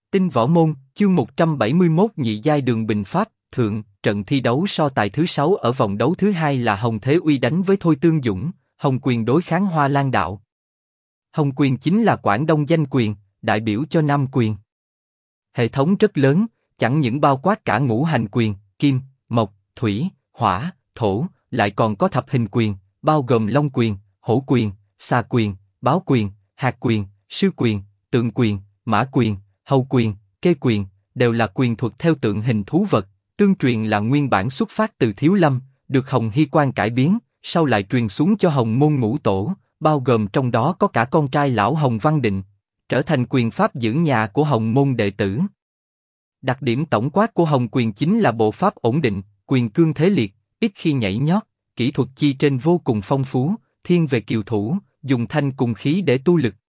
Tinh Võ Môn, chương 171 nhị giai đường bình pháp, thượng, trận thi đấu so tài thứ 6 ở vòng đấu thứ 2 là Hồng Thế Uy đánh với Thôi Tương Dũng, Hồng Quyền đối kháng Hoa Lan Đạo. Hồng Quyền chính là Quảng Đông danh quyền, đại biểu cho Nam quyền. Hệ thống rất lớn, chẳng những bao quát cả ngũ hành quyền, kim, mộc, thủy, hỏa, thổ, lại còn có thập hình quyền, bao gồm long quyền, hổ quyền, xà quyền, báo quyền, hạt quyền, sư quyền, tượng quyền, mã quyền, hầu quyền, kê quyền, đều là quyền thuật theo tượng hình thú vật. Tương truyền là nguyên bản xuất phát từ Thiếu Lâm, được Hồng Hy Quang cải biến, sau lại truyền xuống cho Hồng Môn Ngũ Tổ, bao gồm trong đó có cả con trai lão Hồng Văn Định, trở thành quyền pháp giữ nhà của Hồng Môn đệ tử. Đặc điểm tổng quát của Hồng Quyền chính là bộ pháp ổn định, quyền cương thế liệt, ít khi nhảy nhót, kỹ thuật chi trên vô cùng phong phú, thiên về kiều thủ, dùng thanh cùng khí để tu lực.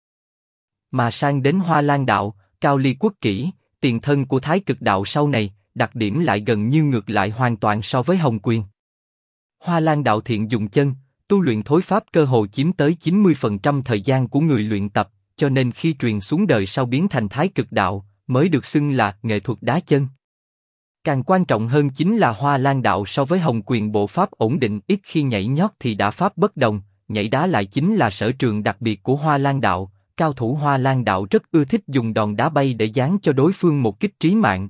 Mà sang đến Hoa Lan Đạo, Cao Ly Quốc Kỷ, tiền thân của Thái Cực Đạo sau này, đặc điểm lại gần như ngược lại hoàn toàn so với Hồng Quyền. Hoa Lan Đạo thiện dùng chân, tu luyện thối pháp cơ hồ chiếm tới 90% thời gian của người luyện tập, cho nên khi truyền xuống đời sau biến thành Thái Cực Đạo, mới được xưng là nghệ thuật đá chân. Càng quan trọng hơn chính là Hoa Lan Đạo so với Hồng Quyền bộ pháp ổn định, ít khi nhảy nhót thì đả pháp bất đồng, nhảy đá lại chính là sở trường đặc biệt của Hoa Lan Đạo. Cao thủ Hoa Lan Đạo rất ưa thích dùng đòn đá bay để giáng cho đối phương một kích trí mạng.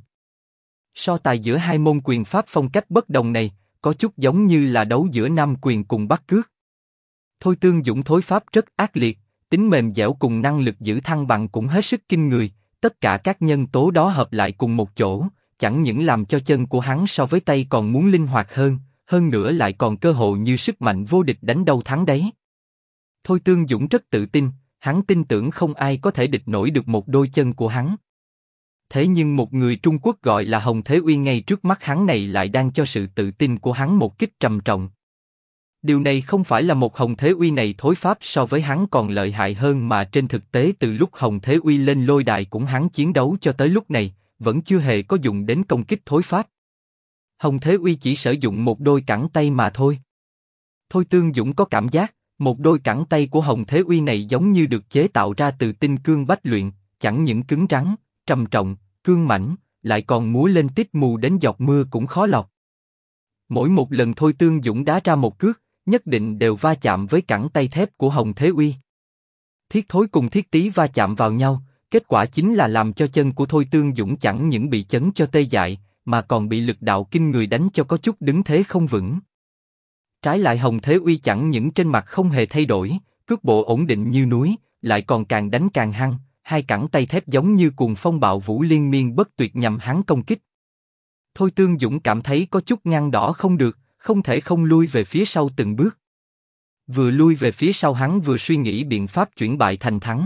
So tài giữa hai môn quyền pháp phong cách bất đồng này, có chút giống như là đấu giữa Nam Quyền cùng Bắc Cước. Thôi Tương Dũng thối pháp rất ác liệt, tính mềm dẻo cùng năng lực giữ thăng bằng cũng hết sức kinh người, tất cả các nhân tố đó hợp lại cùng một chỗ, chẳng những làm cho chân của hắn so với tay còn muốn linh hoạt hơn nữa lại còn cơ hội như sức mạnh vô địch đánh đâu thắng đấy. Thôi Tương Dũng rất tự tin, hắn tin tưởng không ai có thể địch nổi được một đôi chân của hắn. Thế nhưng một người Trung Quốc gọi là Hồng Thế Uy ngay trước mắt hắn này lại đang cho sự tự tin của hắn một kích trầm trọng. Điều này không phải là một Hồng Thế Uy này thối pháp so với hắn còn lợi hại hơn, mà trên thực tế từ lúc Hồng Thế Uy lên lôi đài cũng hắn chiến đấu cho tới lúc này, vẫn chưa hề có dùng đến công kích thối pháp. Hồng Thế Uy chỉ sử dụng một đôi cẳng tay mà thôi. Thôi Tương Dũng có cảm giác, một đôi cẳng tay của Hồng Thế Uy này giống như được chế tạo ra từ tinh cương bách luyện, chẳng những cứng rắn, trầm trọng, cương mãnh, lại còn múa lên tít mù đến giọt mưa cũng khó lọt. Mỗi một lần Thôi Tương Dũng đá ra một cước, nhất định đều va chạm với cẳng tay thép của Hồng Thế Uy. Thiết thối cùng thiết tí va chạm vào nhau, kết quả chính là làm cho chân của Thôi Tương Dũng chẳng những bị chấn cho tê dại, mà còn bị lực đạo kinh người đánh cho có chút đứng thế không vững. Trái lại Hồng Thế Uy chẳng những trên mặt không hề thay đổi, cước bộ ổn định như núi, lại còn càng đánh càng hăng, hai cẳng tay thép giống như cuồng phong bạo vũ liên miên bất tuyệt nhằm hắn công kích. Thôi Tương Dũng cảm thấy có chút ngăn đỏ không được, không thể không lui về phía sau từng bước. Vừa lui về phía sau hắn vừa suy nghĩ biện pháp chuyển bại thành thắng.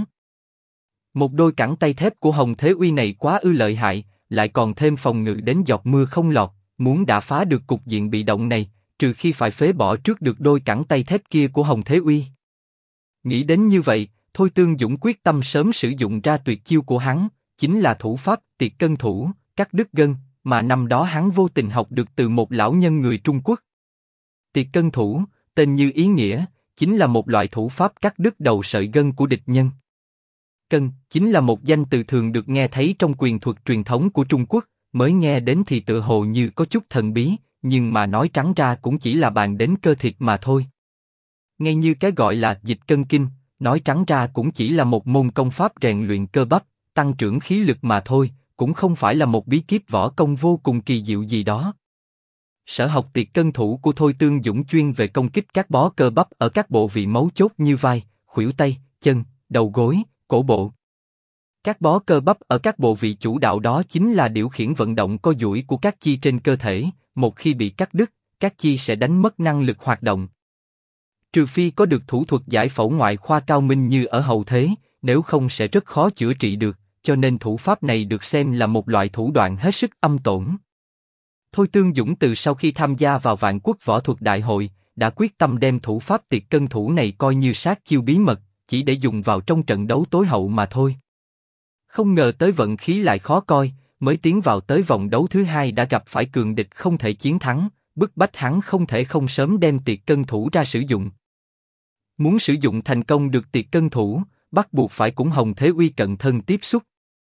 Một đôi cẳng tay thép của Hồng Thế Uy này quá ư lợi hại, lại còn thêm phòng ngự đến giọt mưa không lọt, muốn đả phá được cục diện bị động này, trừ khi phải phế bỏ trước được đôi cẳng tay thép kia của Hồng Thế Uy. Nghĩ đến như vậy, Thôi Tương Dũng quyết tâm sớm sử dụng ra tuyệt chiêu của hắn, chính là thủ pháp tiệt cân thủ, cắt đứt gân, mà năm đó hắn vô tình học được từ một lão nhân người Trung Quốc. Tiệt cân thủ, tên như ý nghĩa, chính là một loại thủ pháp cắt đứt đầu sợi gân của địch nhân. Cân, chính là một danh từ thường được nghe thấy trong quyền thuật truyền thống của Trung Quốc, mới nghe đến thì tựa hồ như có chút thần bí, nhưng mà nói trắng ra cũng chỉ là bàn đến cơ thịt mà thôi. Ngay như cái gọi là dịch cân kinh, nói trắng ra cũng chỉ là một môn công pháp rèn luyện cơ bắp, tăng trưởng khí lực mà thôi, cũng không phải là một bí kíp võ công vô cùng kỳ diệu gì đó. Sở học tiệt cân thủ của Thôi Tương Dũng chuyên về công kích các bó cơ bắp ở các bộ vị mấu chốt như vai, khuỷu tay, chân, đầu gối, cổ bộ. Các bó cơ bắp ở các bộ vị chủ đạo đó chính là điều khiển vận động co duỗi của các chi trên cơ thể, một khi bị cắt đứt, các chi sẽ đánh mất năng lực hoạt động. Trừ phi có được thủ thuật giải phẫu ngoại khoa cao minh như ở hậu thế, nếu không sẽ rất khó chữa trị được, cho nên thủ pháp này được xem là một loại thủ đoạn hết sức âm tổn. Thôi Tương Dũng từ sau khi tham gia vào Vạn Quốc Võ Thuật Đại hội, đã quyết tâm đem thủ pháp tiệt cân thủ này coi như sát chiêu bí mật, chỉ để dùng vào trong trận đấu tối hậu mà thôi. Không ngờ tới vận khí lại khó coi, mới tiến vào tới vòng đấu thứ 2 đã gặp phải cường địch không thể chiến thắng, bức bách hắn không thể không sớm đem tiệt cân thủ ra sử dụng. Muốn sử dụng thành công được tiệt cân thủ, bắt buộc phải cùng Hồng Thế Uy cận thân tiếp xúc.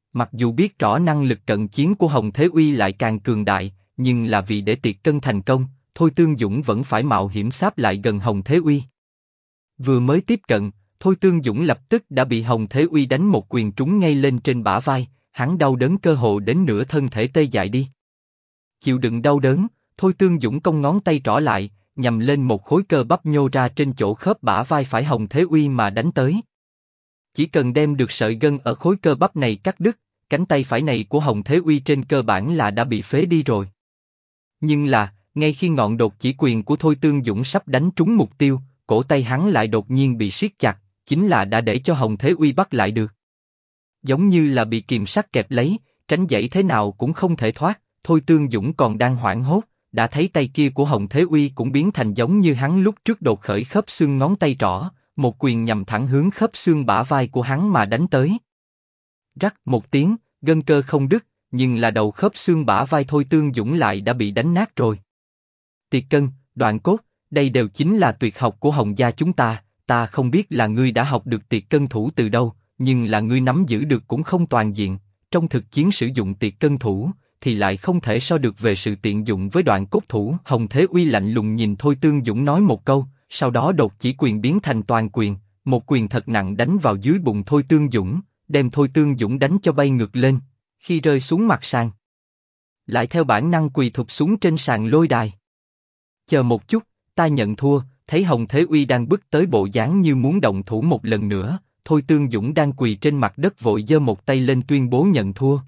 Mặc dù biết rõ năng lực cận chiến của Hồng Thế Uy lại càng cường đại, nhưng là vì để tiệc cân thành công, Thôi Tương Dũng vẫn phải mạo hiểm sáp lại gần Hồng Thế Uy. Vừa mới tiếp cận, Thôi Tương Dũng lập tức đã bị Hồng Thế Uy đánh một quyền trúng ngay lên trên bả vai, hắn đau đớn cơ hồ đến nửa thân thể tê dại đi. Chịu đựng đau đớn, Thôi Tương Dũng cong ngón tay trỏ lại, nhằm lên một khối cơ bắp nhô ra trên chỗ khớp bả vai phải Hồng Thế Uy mà đánh tới. Chỉ cần đem được sợi gân ở khối cơ bắp này cắt đứt, cánh tay phải này của Hồng Thế Uy trên cơ bản là đã bị phế đi rồi. Nhưng là, ngay khi ngọn đột chỉ quyền của Thôi Tương Dũng sắp đánh trúng mục tiêu, cổ tay hắn lại đột nhiên bị siết chặt, chính là đã để cho Hồng Thế Uy bắt lại được. Giống như là bị kìm sắt kẹp lấy, tránh giãy thế nào cũng không thể thoát. Thôi Tương Dũng còn đang hoảng hốt, đã thấy tay kia của Hồng Thế Uy cũng biến thành giống như hắn lúc trước đột khởi khớp xương ngón tay trỏ, một quyền nhằm thẳng hướng khớp xương bả vai của hắn mà đánh tới. Rắc một tiếng, gân cơ không đứt, nhưng là đầu khớp xương bả vai Thôi Tương Dũng lại đã bị đánh nát rồi. Tiệt cân, đoạn cốt, đây đều chính là tuyệt học của Hồng gia chúng ta. Ta không biết là ngươi đã học được tiệt cân thủ từ đâu, nhưng là ngươi nắm giữ được cũng không toàn diện. Trong thực chiến sử dụng tiệt cân thủ, thì lại không thể so được về sự tiện dụng với đoạn cốt thủ. Hồng Thế Uy lạnh lùng nhìn Thôi Tương Dũng nói một câu, sau đó đột chỉ quyền biến thành toàn quyền, một quyền thật nặng đánh vào dưới bụng Thôi Tương Dũng, đem Thôi Tương Dũng đánh cho bay ngược lên, khi rơi xuống mặt sàn, lại theo bản năng quỳ thụp xuống trên sàn lôi đài. Chờ một chút, ta nhận thua. Thấy Hồng Thế Uy đang bước tới bộ dáng như muốn động thủ một lần nữa, Thôi Tương Dũng đang quỳ trên mặt đất vội giơ một tay lên tuyên bố nhận thua.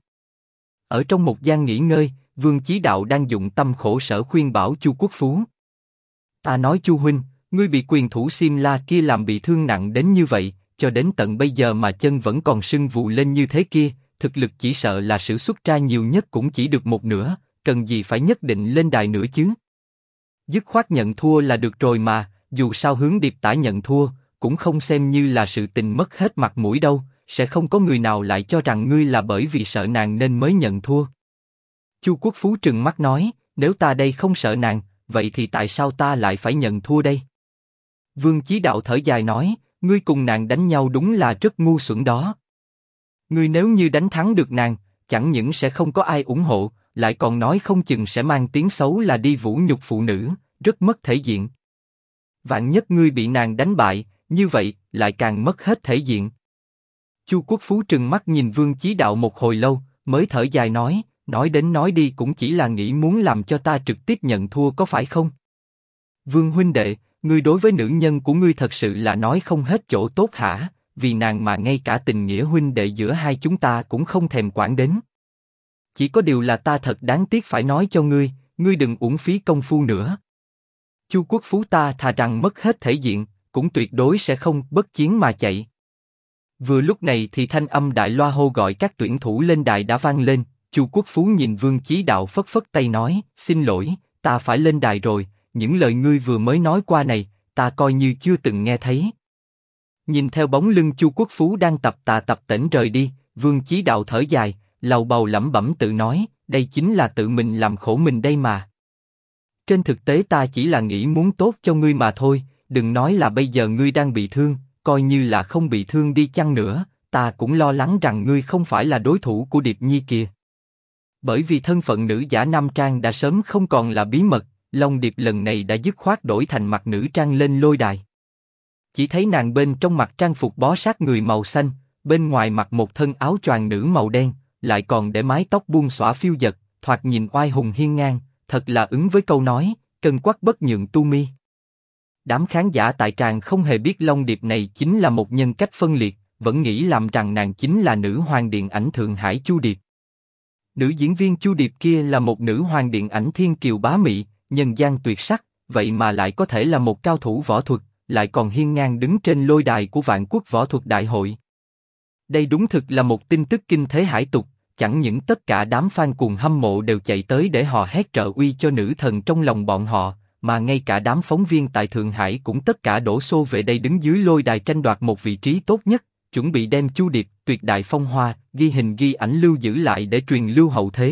Ở trong một gian nghỉ ngơi, Vương Chí Đạo đang dụng tâm khổ sở khuyên bảo Chu Quốc Phú. Ta nói Chu huynh, ngươi bị quyền thủ Sim La kia làm bị thương nặng đến như vậy, cho đến tận bây giờ mà chân vẫn còn sưng vù lên như thế kia, thực lực chỉ sợ là sử xuất ra nhiều nhất cũng chỉ được một nửa, cần gì phải nhất định lên đài nữa chứ? Dứt khoát nhận thua là được rồi mà, dù sao hướng Điệp Tả nhận thua, cũng không xem như là sự tình mất hết mặt mũi đâu, sẽ không có người nào lại cho rằng ngươi là bởi vì sợ nàng nên mới nhận thua. Chu Quốc Phú trừng mắt nói, nếu ta đây không sợ nàng, vậy thì tại sao ta lại phải nhận thua đây? Vương Chí Đạo thở dài nói, ngươi cùng nàng đánh nhau đúng là rất ngu xuẩn đó. Ngươi nếu như đánh thắng được nàng, chẳng những sẽ không có ai ủng hộ, lại còn nói không chừng sẽ mang tiếng xấu là đi vũ nhục phụ nữ, rất mất thể diện. Vạn nhất ngươi bị nàng đánh bại, như vậy lại càng mất hết thể diện. Chu Quốc Phú trừng mắt nhìn Vương Chí Đạo một hồi lâu, mới thở dài nói đến nói đi cũng chỉ là nghĩ muốn làm cho ta trực tiếp nhận thua có phải không? Vương huynh đệ, ngươi đối với nữ nhân của ngươi thật sự là nói không hết chỗ tốt hả? Vì nàng mà ngay cả tình nghĩa huynh đệ giữa hai chúng ta cũng không thèm quản đến. Chỉ có điều là ta thật đáng tiếc phải nói cho ngươi, ngươi đừng uổng phí công phu nữa. Chu Quốc Phú ta thà rằng mất hết thể diện, cũng tuyệt đối sẽ không bất chiến mà chạy. Vừa lúc này thì thanh âm đại loa hô gọi các tuyển thủ lên đài đã vang lên. Chu Quốc Phú nhìn Vương Chí Đạo phất phất tay nói, xin lỗi, ta phải lên đài rồi, những lời ngươi vừa mới nói qua này, ta coi như chưa từng nghe thấy. Nhìn theo bóng lưng Chu Quốc Phú đang tập tễnh rời đi, Vương Chí Đạo thở dài, lầu bầu lẩm bẩm tự nói, đây chính là tự mình làm khổ mình đây mà. Trên thực tế ta chỉ là nghĩ muốn tốt cho ngươi mà thôi, đừng nói là bây giờ ngươi đang bị thương, coi như là không bị thương đi chăng nữa, ta cũng lo lắng rằng ngươi không phải là đối thủ của Điệp Nhi kìa. Bởi vì thân phận nữ giả nam trang đã sớm không còn là bí mật, Long Điệp lần này đã dứt khoát đổi thành mặc nữ trang lên lôi đài. Chỉ thấy nàng bên trong mặc trang phục bó sát người màu xanh, bên ngoài mặc một thân áo choàng nữ màu đen, lại còn để mái tóc buông xõa phiêu dật, thoạt nhìn oai hùng hiên ngang, thật là ứng với câu nói, cân quắc bất nhượng tu mi. Đám khán giả tại tràng không hề biết Long Điệp này chính là một nhân cách phân liệt, vẫn nghĩ làm rằng nàng chính là nữ hoàng điện ảnh Thượng Hải Chu Điệp. Nữ diễn viên Chu Điệp kia là một nữ hoàng điện ảnh thiên kiều bá mị, nhân gian tuyệt sắc, vậy mà lại có thể là một cao thủ võ thuật, lại còn hiên ngang đứng trên lôi đài của Vạn Quốc Võ Thuật Đại hội. Đây đúng thực là một tin tức kinh thế hải tục, chẳng những tất cả đám fan cuồng hâm mộ đều chạy tới để hò hét trợ uy cho nữ thần trong lòng bọn họ, mà ngay cả đám phóng viên tại Thượng Hải cũng tất cả đổ xô về đây đứng dưới lôi đài tranh đoạt một vị trí tốt nhất, chuẩn bị đem Chu Điệp tuyệt đại phong hoa, ghi hình ghi ảnh lưu giữ lại để truyền lưu hậu thế.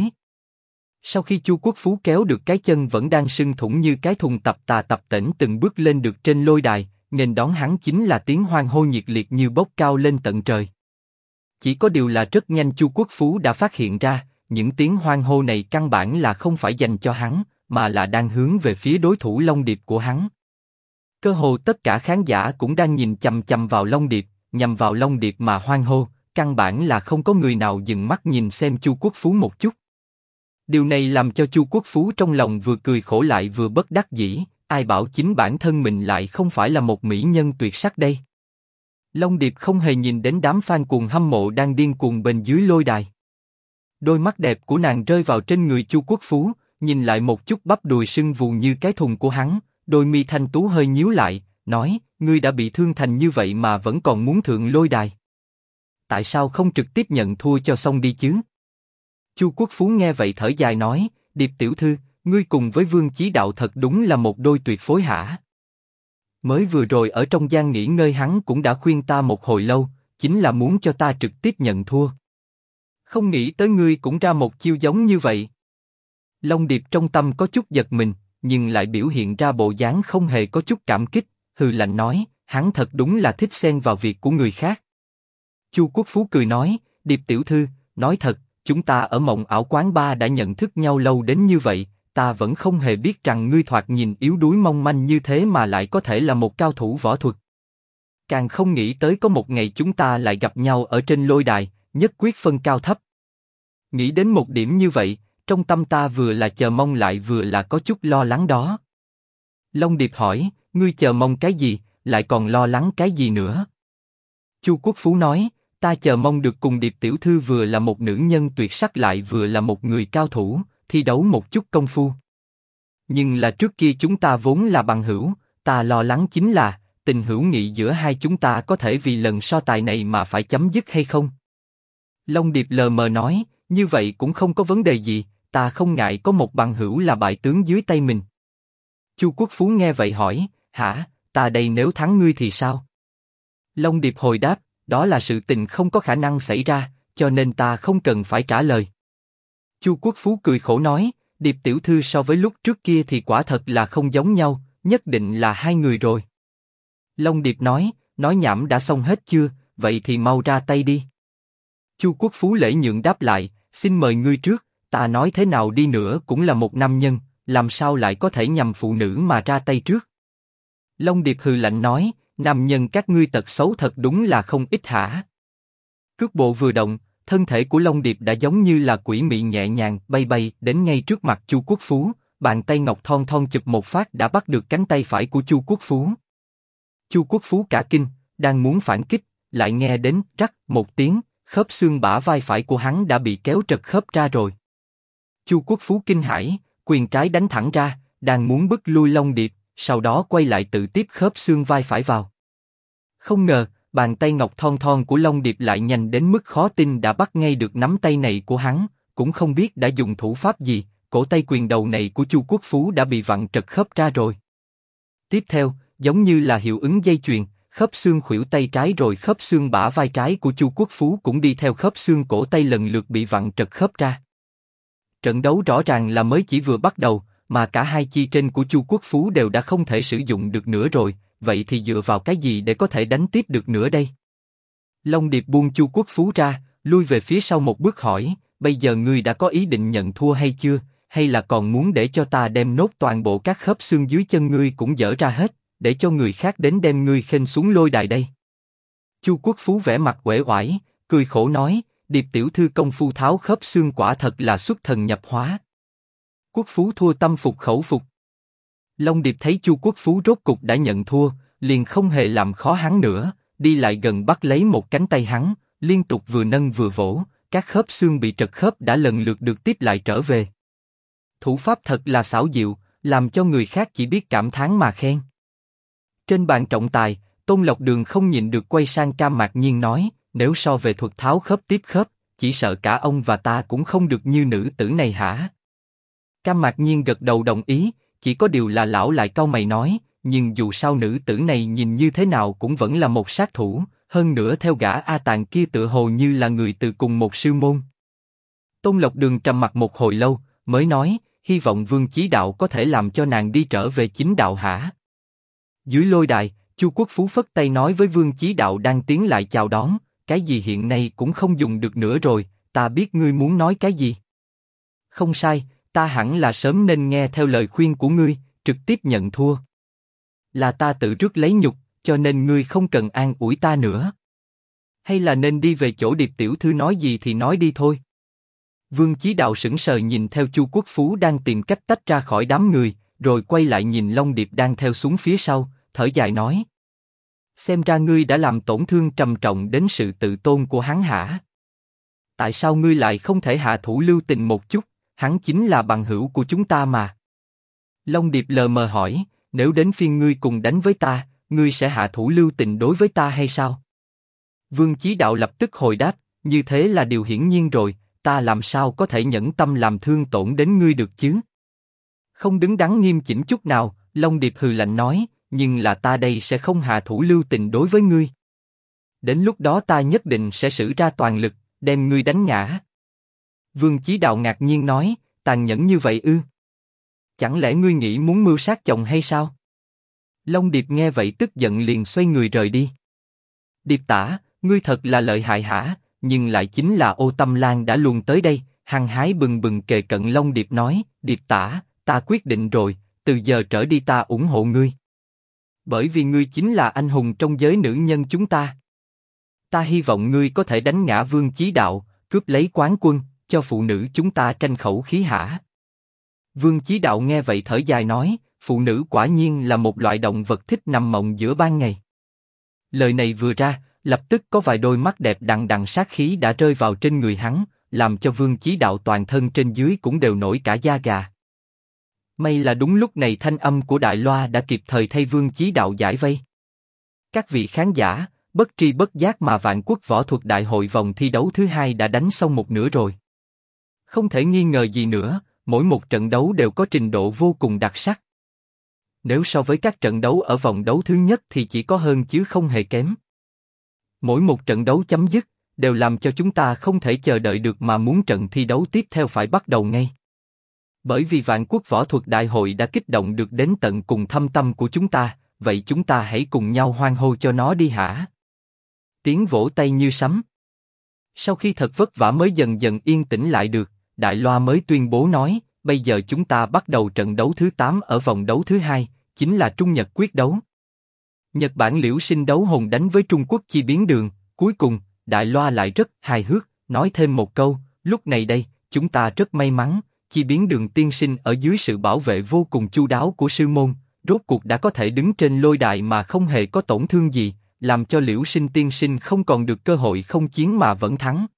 Sau khi Chu Quốc Phú kéo được cái chân vẫn đang sưng thủng như cái thùng tập tễnh từng bước lên được trên lôi đài, nên đón hắn chính là tiếng hoan hô nhiệt liệt như bốc cao lên tận trời. Chỉ có điều là rất nhanh Chu Quốc Phú đã phát hiện ra, những tiếng hoan hô này căn bản là không phải dành cho hắn, mà là đang hướng về phía đối thủ Long Điệp của hắn. Cơ hồ tất cả khán giả cũng đang nhìn chằm chằm vào Long Điệp, nhằm vào Long Điệp mà hoan hô, căn bản là không có người nào dừng mắt nhìn xem Chu Quốc Phú một chút. Điều này làm cho Chu Quốc Phú trong lòng vừa cười khổ lại vừa bất đắc dĩ, ai bảo chính bản thân mình lại không phải là một mỹ nhân tuyệt sắc đây. Long Điệp không hề nhìn đến đám fan cuồng hâm mộ đang điên cuồng bên dưới lôi đài. Đôi mắt đẹp của nàng rơi vào trên người Chu Quốc Phú, nhìn lại một chút bắp đùi sưng vù như cái thùng của hắn, đôi mi thanh tú hơi nhíu lại, nói, ngươi đã bị thương thành như vậy mà vẫn còn muốn thượng lôi đài. Tại sao không trực tiếp nhận thua cho xong đi chứ? Chu Quốc Phú nghe vậy thở dài nói, Điệp tiểu thư, ngươi cùng với Vương Chí Đạo thật đúng là một đôi tuyệt phối hả? Mới vừa rồi ở trong gian nghỉ ngơi hắn cũng đã khuyên ta một hồi lâu, chính là muốn cho ta trực tiếp nhận thua. Không nghĩ tới ngươi cũng ra một chiêu giống như vậy. Long Điệp trong tâm có chút giật mình, nhưng lại biểu hiện ra bộ dáng không hề có chút cảm kích, hừ lạnh nói, hắn thật đúng là thích xen vào việc của người khác. Chu Quốc Phú cười nói, Điệp tiểu thư, nói thật, chúng ta ở Mộng Ảo Quán Bar đã nhận thức nhau lâu đến như vậy, ta vẫn không hề biết rằng ngươi thoạt nhìn yếu đuối mong manh như thế mà lại có thể là một cao thủ võ thuật. Càng không nghĩ tới có một ngày chúng ta lại gặp nhau ở trên lôi đài, nhất quyết phân cao thấp. Nghĩ đến một điểm như vậy, trong tâm ta vừa là chờ mong lại vừa là có chút lo lắng đó. Long Điệp hỏi, ngươi chờ mong cái gì, lại còn lo lắng cái gì nữa? Chu Quốc Phú nói, ta chờ mong được cùng Điệp tiểu thư vừa là một nữ nhân tuyệt sắc lại vừa là một người cao thủ, thi đấu một chút công phu. Nhưng là trước kia chúng ta vốn là bằng hữu, ta lo lắng chính là tình hữu nghị giữa hai chúng ta có thể vì lần so tài này mà phải chấm dứt hay không? Long Điệp lờ mờ nói, như vậy cũng không có vấn đề gì, ta không ngại có một bằng hữu là bại tướng dưới tay mình. Chu Quốc Phú nghe vậy hỏi, hả, ta đây nếu thắng ngươi thì sao? Long Điệp hồi đáp, đó là sự tình không có khả năng xảy ra, cho nên ta không cần phải trả lời. Chu Quốc Phú cười khổ nói, Điệp tiểu thư so với lúc trước kia thì quả thật là không giống nhau, nhất định là hai người rồi. Long Điệp nói nhảm đã xong hết chưa, vậy thì mau ra tay đi. Chu Quốc Phú lễ nhượng đáp lại, xin mời ngươi trước, ta nói thế nào đi nữa cũng là một nam nhân, làm sao lại có thể nhằm phụ nữ mà ra tay trước. Long Điệp hừ lạnh nói, nam nhân các ngươi tật xấu thật đúng là không ít hả? Cước bộ vừa động, thân thể của Long Điệp đã giống như là quỷ mị nhẹ nhàng bay bay đến ngay trước mặt Chu Quốc Phú, bàn tay ngọc thon thon chụp một phát đã bắt được cánh tay phải của Chu Quốc Phú. Chu Quốc Phú cả kinh, đang muốn phản kích, lại nghe đến rắc một tiếng, khớp xương bả vai phải của hắn đã bị kéo trật khớp ra rồi. Chu Quốc Phú kinh hãi, quyền trái đánh thẳng ra, đang muốn bức lui Long Điệp, sau đó quay lại tự tiếp khớp xương vai phải vào. Không ngờ, bàn tay ngọc thon thon của Long Điệp lại nhanh đến mức khó tin đã bắt ngay được nắm tay này của hắn, cũng không biết đã dùng thủ pháp gì, cổ tay quyền đầu này của Chu Quốc Phú đã bị vặn trật khớp ra rồi. Tiếp theo, giống như là hiệu ứng dây chuyền, khớp xương khuỷu tay trái rồi khớp xương bả vai trái của Chu Quốc Phú cũng đi theo khớp xương cổ tay lần lượt bị vặn trật khớp ra. Trận đấu rõ ràng là mới chỉ vừa bắt đầu, mà cả hai chi trên của Chu Quốc Phú đều đã không thể sử dụng được nữa rồi, vậy thì dựa vào cái gì để có thể đánh tiếp được nữa đây? Long Điệp buông Chu Quốc Phú ra, lui về phía sau một bước hỏi, bây giờ ngươi đã có ý định nhận thua hay chưa, hay là còn muốn để cho ta đem nốt toàn bộ các khớp xương dưới chân ngươi cũng dỡ ra hết, để cho người khác đến đem ngươi khênh xuống lôi đài đây? Chu Quốc Phú vẻ mặt uể oải, cười khổ nói, Điệp tiểu thư công phu tháo khớp xương quả thật là xuất thần nhập hóa. Quốc Phú thua tâm phục khẩu phục. Long Điệp thấy Chu Quốc Phú rốt cục đã nhận thua, liền không hề làm khó hắn nữa, đi lại gần bắt lấy một cánh tay hắn, liên tục vừa nâng vừa vỗ, các khớp xương bị trật khớp đã lần lượt được tiếp lại trở về. Thủ pháp thật là xảo diệu, làm cho người khác chỉ biết cảm thán mà khen. Trên bàn trọng tài, Tôn Lộc Đường không nhịn được quay sang Cam Mạc Nhiên nói, nếu so về thuật tháo khớp tiếp khớp, chỉ sợ cả ông và ta cũng không được như nữ tử này hả? Cam Mạc Nhiên gật đầu đồng ý, chỉ có điều là lão lại cau mày nói, nhưng dù sao nữ tử này nhìn như thế nào cũng vẫn là một sát thủ, hơn nữa theo gã A Tàn kia tựa hồ như là người từ cùng một sư môn. Tôn Lộc Đường trầm mặc một hồi lâu, mới nói, hy vọng Vương Chí Đạo có thể làm cho nàng đi trở về chính đạo hả? Dưới lôi đài, Chu Quốc Phú phất tay nói với Vương Chí Đạo đang tiến lại chào đón, cái gì hiện nay cũng không dùng được nữa rồi, ta biết ngươi muốn nói cái gì. Không sai, ta hẳn là sớm nên nghe theo lời khuyên của ngươi, trực tiếp nhận thua. Là ta tự rước lấy nhục, cho nên ngươi không cần an ủi ta nữa. Hay là nên đi về chỗ Điệp tiểu thư nói gì thì nói đi thôi. Vương Chí Đạo sững sờ nhìn theo Chu Quốc Phú đang tìm cách tách ra khỏi đám người, rồi quay lại nhìn Long Điệp đang theo xuống phía sau, thở dài nói: xem ra ngươi đã làm tổn thương trầm trọng đến sự tự tôn của hắn hả? Tại sao ngươi lại không thể hạ thủ lưu tình một chút? Hắn chính là bằng hữu của chúng ta mà. Long Điệp lờ mờ hỏi: nếu đến phiên ngươi cùng đánh với ta, ngươi sẽ hạ thủ lưu tình đối với ta hay sao? Vương Chí Đạo lập tức hồi đáp: như thế là điều hiển nhiên rồi, ta làm sao có thể nhẫn tâm làm thương tổn đến ngươi được chứ? Không đứng đắn nghiêm chỉnh chút nào, Long Điệp hừ lạnh nói: nhưng là ta đây sẽ không hạ thủ lưu tình đối với ngươi. Đến lúc đó ta nhất định sẽ sử ra toàn lực, đem ngươi đánh ngã. Vương Chí Đạo ngạc nhiên nói: tàn nhẫn như vậy ư? Chẳng lẽ ngươi nghĩ muốn mưu sát chồng hay sao? Long Điệp nghe vậy tức giận liền xoay người rời đi. Điệp Tả, ngươi thật là lợi hại hả? Nhưng lại chính là Ô Tâm Lan đã luồn tới đây, hăng hái bừng bừng kề cận Long Điệp nói: Điệp Tả, ta quyết định rồi, từ giờ trở đi ta ủng hộ ngươi. Bởi vì ngươi chính là anh hùng trong giới nữ nhân chúng ta. Ta hy vọng ngươi có thể đánh ngã Vương Chí Đạo, cướp lấy quán quân, cho phụ nữ chúng ta tranh khẩu khí hả? Vương Chí Đạo nghe vậy thở dài nói: phụ nữ quả nhiên là một loại động vật thích nằm mộng giữa ban ngày. Lời này vừa ra, lập tức có vài đôi mắt đẹp đằng đằng sát khí đã rơi vào trên người hắn, làm cho Vương Chí Đạo toàn thân trên dưới cũng đều nổi cả da gà. May là đúng lúc này thanh âm của Đại Loa đã kịp thời thay Vương Chí Đạo giải vây. Các vị khán giả, bất tri bất giác mà Vạn Quốc Võ Thuật Đại Hội vòng thi đấu thứ 2 đã đánh xong một nửa rồi. Không thể nghi ngờ gì nữa, mỗi một trận đấu đều có trình độ vô cùng đặc sắc. Nếu so với các trận đấu ở vòng đấu thứ nhất thì chỉ có hơn chứ không hề kém. Mỗi một trận đấu chấm dứt, đều làm cho chúng ta không thể chờ đợi được mà muốn trận thi đấu tiếp theo phải bắt đầu ngay. Bởi vì Vạn Quốc Võ Thuật Đại Hội đã kích động được đến tận cùng thâm tâm của chúng ta, vậy chúng ta hãy cùng nhau hoan hô cho nó đi hả? Tiếng vỗ tay như sấm. Sau khi thật vất vả mới dần dần yên tĩnh lại được, Đại Loa mới tuyên bố nói: bây giờ chúng ta bắt đầu trận đấu thứ 8 ở vòng đấu thứ 2, chính là Trung Nhật quyết đấu. Nhật Bản Liễu Sinh đấu hồn đánh với Trung Quốc Chi Biến Đường. Cuối cùng, Đại Loa lại rất hài hước, nói thêm một câu: lúc này đây, chúng ta rất may mắn, Chi Biến Đường tiên sinh ở dưới sự bảo vệ vô cùng chu đáo của sư môn, rốt cuộc đã có thể đứng trên lôi đài mà không hề có tổn thương gì, làm cho Liễu Sinh tiên sinh không còn được cơ hội không chiến mà vẫn thắng.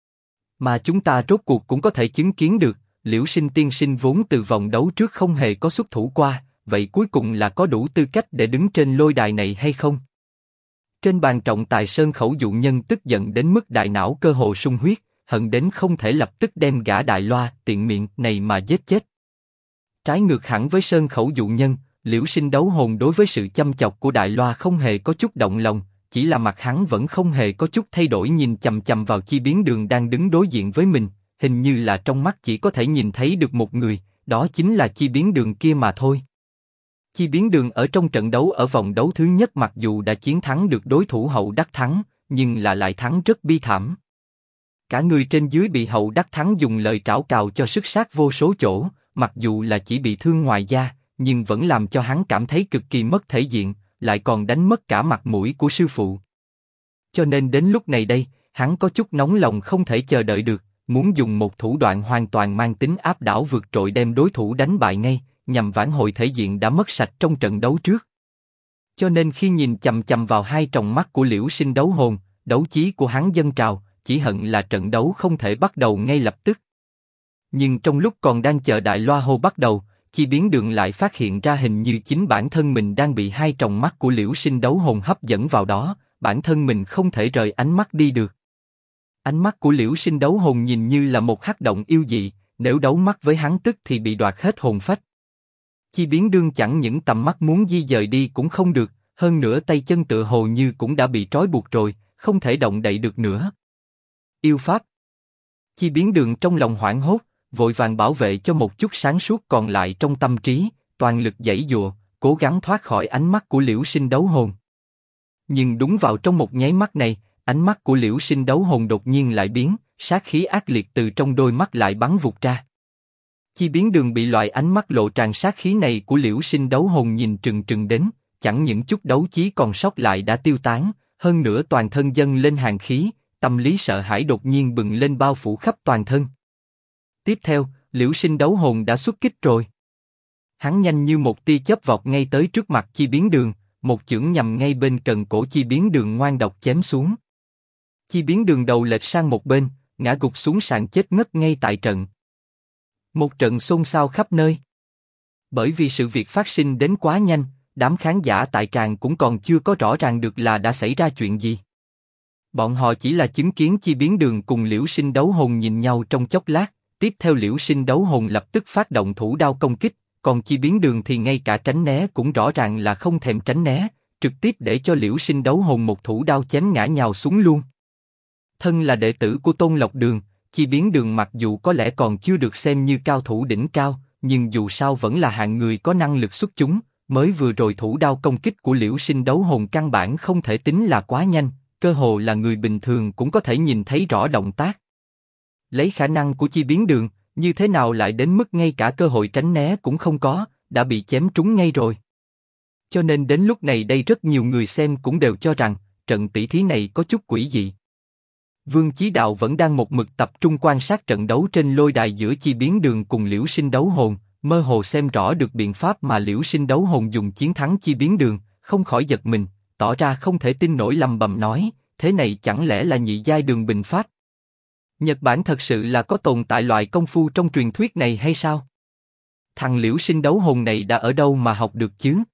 Mà chúng ta rốt cuộc cũng có thể chứng kiến được, Liễu Sinh tiên sinh vốn từ vòng đấu trước không hề có xuất thủ qua, vậy cuối cùng là có đủ tư cách để đứng trên lôi đài này hay không? Trên bàn trọng tài Sơn Khẩu dụ nhân tức giận đến mức đại não cơ hồ sung huyết, hận đến không thể lập tức đem gã Đại Loa tiện miệng này mà giết chết. Trái ngược hẳn với Sơn Khẩu dụ nhân, Liễu Sinh đấu hồn đối với sự chăm chọc của Đại Loa không hề có chút động lòng, chỉ là mặt hắn vẫn không hề có chút thay đổi nhìn chằm chằm vào Chi Biến Đường đang đứng đối diện với mình, hình như là trong mắt chỉ có thể nhìn thấy được một người, đó chính là Chi Biến Đường kia mà thôi. Chi Biến Đường ở trong trận đấu ở vòng đấu thứ nhất mặc dù đã chiến thắng được đối thủ Hậu Đắc Thắng, nhưng là lại thắng rất bi thảm. Cả người trên dưới bị Hậu Đắc Thắng dùng lời trảo cào cho sức sát vô số chỗ, mặc dù là chỉ bị thương ngoài da, nhưng vẫn làm cho hắn cảm thấy cực kỳ mất thể diện, lại còn đánh mất cả mặt mũi của sư phụ. Cho nên đến lúc này đây, hắn có chút nóng lòng không thể chờ đợi được, muốn dùng một thủ đoạn hoàn toàn mang tính áp đảo vượt trội đem đối thủ đánh bại ngay, nhằm vãn hồi thể diện đã mất sạch trong trận đấu trước. Cho nên khi nhìn chằm chằm vào hai tròng mắt của Liễu Sinh đấu hồn, đấu chí của hắn dâng trào, chỉ hận là trận đấu không thể bắt đầu ngay lập tức. Nhưng trong lúc còn đang chờ Đại Loa hô bắt đầu, Chi Biến Đường lại phát hiện ra hình như chính bản thân mình đang bị hai tròng mắt của Liễu Sinh đấu hồn hấp dẫn vào đó, bản thân mình không thể rời ánh mắt đi được. Ánh mắt của Liễu Sinh đấu hồn nhìn như là một hắc động yêu dị, nếu đấu mắt với hắn tức thì bị đoạt hết hồn phách. Chi Biến Đường chẳng những tầm mắt muốn di dời đi cũng không được, hơn nữa tay chân tựa hồ như cũng đã bị trói buộc rồi, không thể động đậy được nữa. Yêu pháp. Chi Biến Đường trong lòng hoảng hốt, vội vàng bảo vệ cho một chút sáng suốt còn lại trong tâm trí, toàn lực giãy giụa, cố gắng thoát khỏi ánh mắt của Liễu Sinh đấu hồn. Nhưng đúng vào trong một nháy mắt này, ánh mắt của Liễu Sinh đấu hồn đột nhiên lại biến, sát khí ác liệt từ trong đôi mắt lại bắn vụt ra. Chi Biến Đường bị loại ánh mắt lộ tràn sát khí này của Liễu Sinh đấu hồn nhìn trừng trừng đến, chẳng những chút đấu chí còn sót lại đã tiêu tán, hơn nữa toàn thân dâng lên hàn khí, tâm lý sợ hãi đột nhiên bừng lên bao phủ khắp toàn thân. Tiếp theo, Liễu Sinh đấu hồn đã xuất kích rồi. Hắn nhanh như một tia chớp vọt ngay tới trước mặt Chi Biến Đường, một chưởng nhằm ngay bên cần cổ Chi Biến Đường ngoan độc chém xuống. Chi Biến Đường đầu lệch sang một bên, ngã gục xuống sàn chết ngất ngay tại trận. Một trận xôn xao khắp nơi. Bởi vì sự việc phát sinh đến quá nhanh, đám khán giả tại tràng cũng còn chưa có rõ ràng được là đã xảy ra chuyện gì. Bọn họ chỉ là chứng kiến Chi Biến Đường cùng Liễu Sinh đấu hồn nhìn nhau trong chốc lát, tiếp theo Liễu Sinh đấu hồn lập tức phát động thủ đao công kích, còn Chi Biến Đường thì ngay cả tránh né cũng rõ ràng là không thèm tránh né, trực tiếp để cho Liễu Sinh đấu hồn một thủ đao chém ngã nhào xuống luôn. Thân là đệ tử của Tôn Lộc Đường, Chi Biến Đường mặc dù có lẽ còn chưa được xem như cao thủ đỉnh cao, nhưng dù sao vẫn là hạng người có năng lực xuất chúng, mới vừa rồi thủ đao công kích của Liễu Sinh đấu hồn căn bản không thể tính là quá nhanh, cơ hồ là người bình thường cũng có thể nhìn thấy rõ động tác. Lấy khả năng của Chi Biến Đường, như thế nào lại đến mức ngay cả cơ hội tránh né cũng không có, đã bị chém trúng ngay rồi. Cho nên đến lúc này đây rất nhiều người xem cũng đều cho rằng, trận tỷ thí này có chút quỷ dị. Vương Chí Đạo vẫn đang một mực tập trung quan sát trận đấu trên lôi đài giữa Chi Biến Đường cùng Liễu Sinh đấu hồn, mơ hồ xem rõ được biện pháp mà Liễu Sinh đấu hồn dùng chiến thắng Chi Biến Đường, không khỏi giật mình, tỏ ra không thể tin nổi lầm bầm nói, thế này chẳng lẽ là nhị giai đường bình pháp? Nhật Bản thật sự là có tồn tại loại công phu trong truyền thuyết này hay sao? Thằng Liễu Sinh đấu hồn này đã ở đâu mà học được chứ?